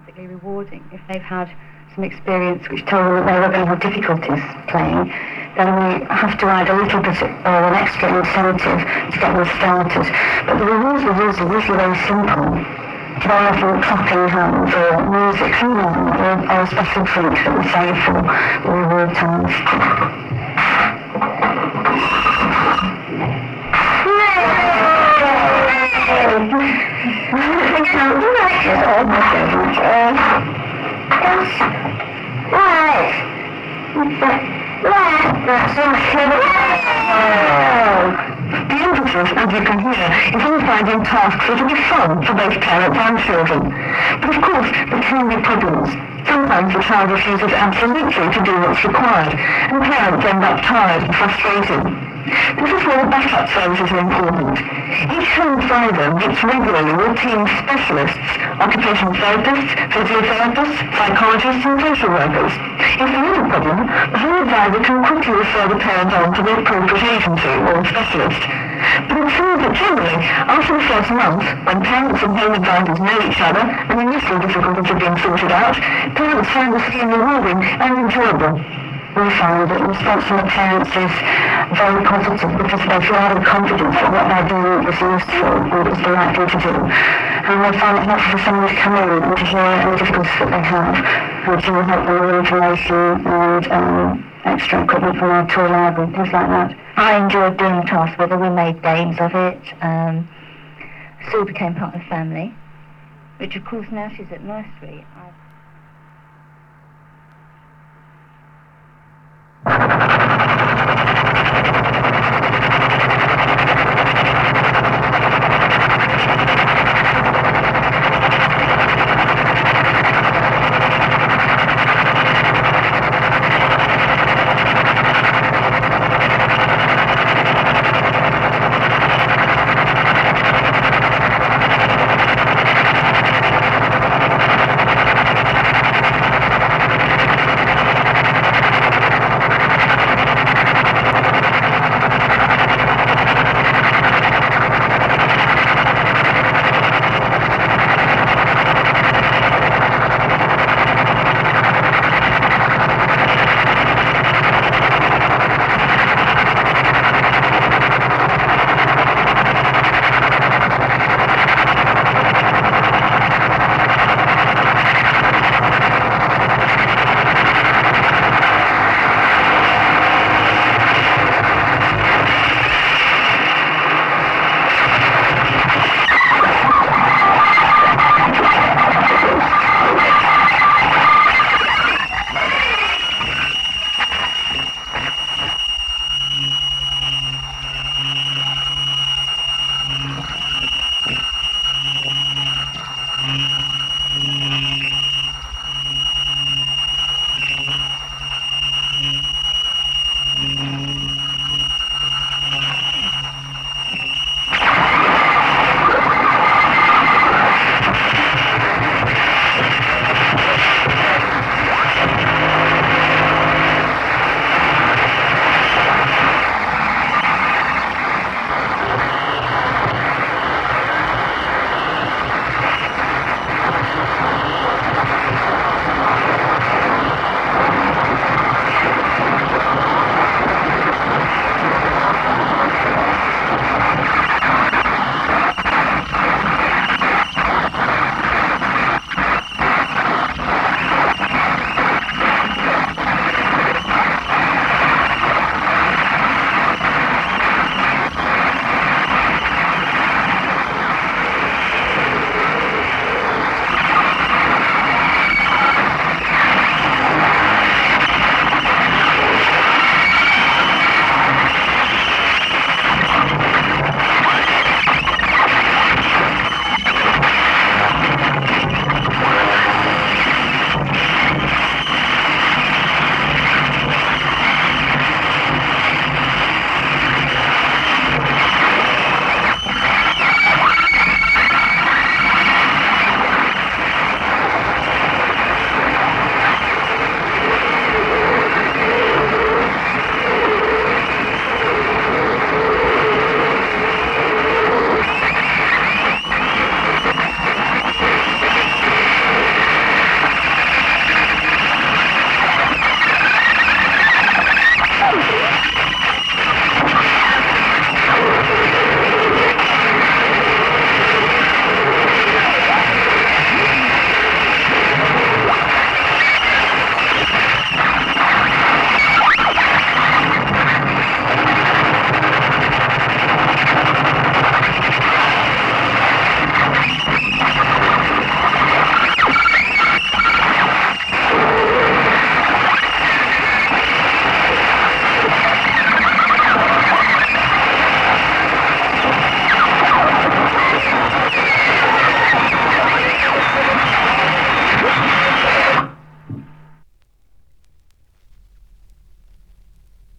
fantastically rewarding. If they've had some experience which told them that they were going to have difficulties playing, then we have to add a little bit or an extra incentive to get them started. But the rewards are usually very simple. Very often clapping hands or music, or a special drink that we save for the reward times. The emphasis, as you can hear, is on finding tasks that will be fun for both parents and children. But of course, there can be problems. Sometimes the child refuses absolutely to do what's required, and parents end up tired and frustrated. This is where the backup services are important. Each home advisor meets regularly with team specialists, occupational therapists, physiotherapists, psychologists and social workers. If there is a problem, the home advisor can quickly refer the parent on to the appropriate agency or specialist. But it seems that generally, after the first month, when parents and home advisors know each other and initial difficulties are being sorted out, parents find the scheme rewarding and enjoyable. We find that the response from the parents is very positive because they feel out of confidence that what they're doing is useful and is the right thing to do. And they find it helpful for someone to come in and to hear any difficulties that they have and to help them with information and extra equipment from our toy library, things like that. I enjoyed doing tasks with her. We made games of it. Sue became part of the family, which of course now she's at nursery.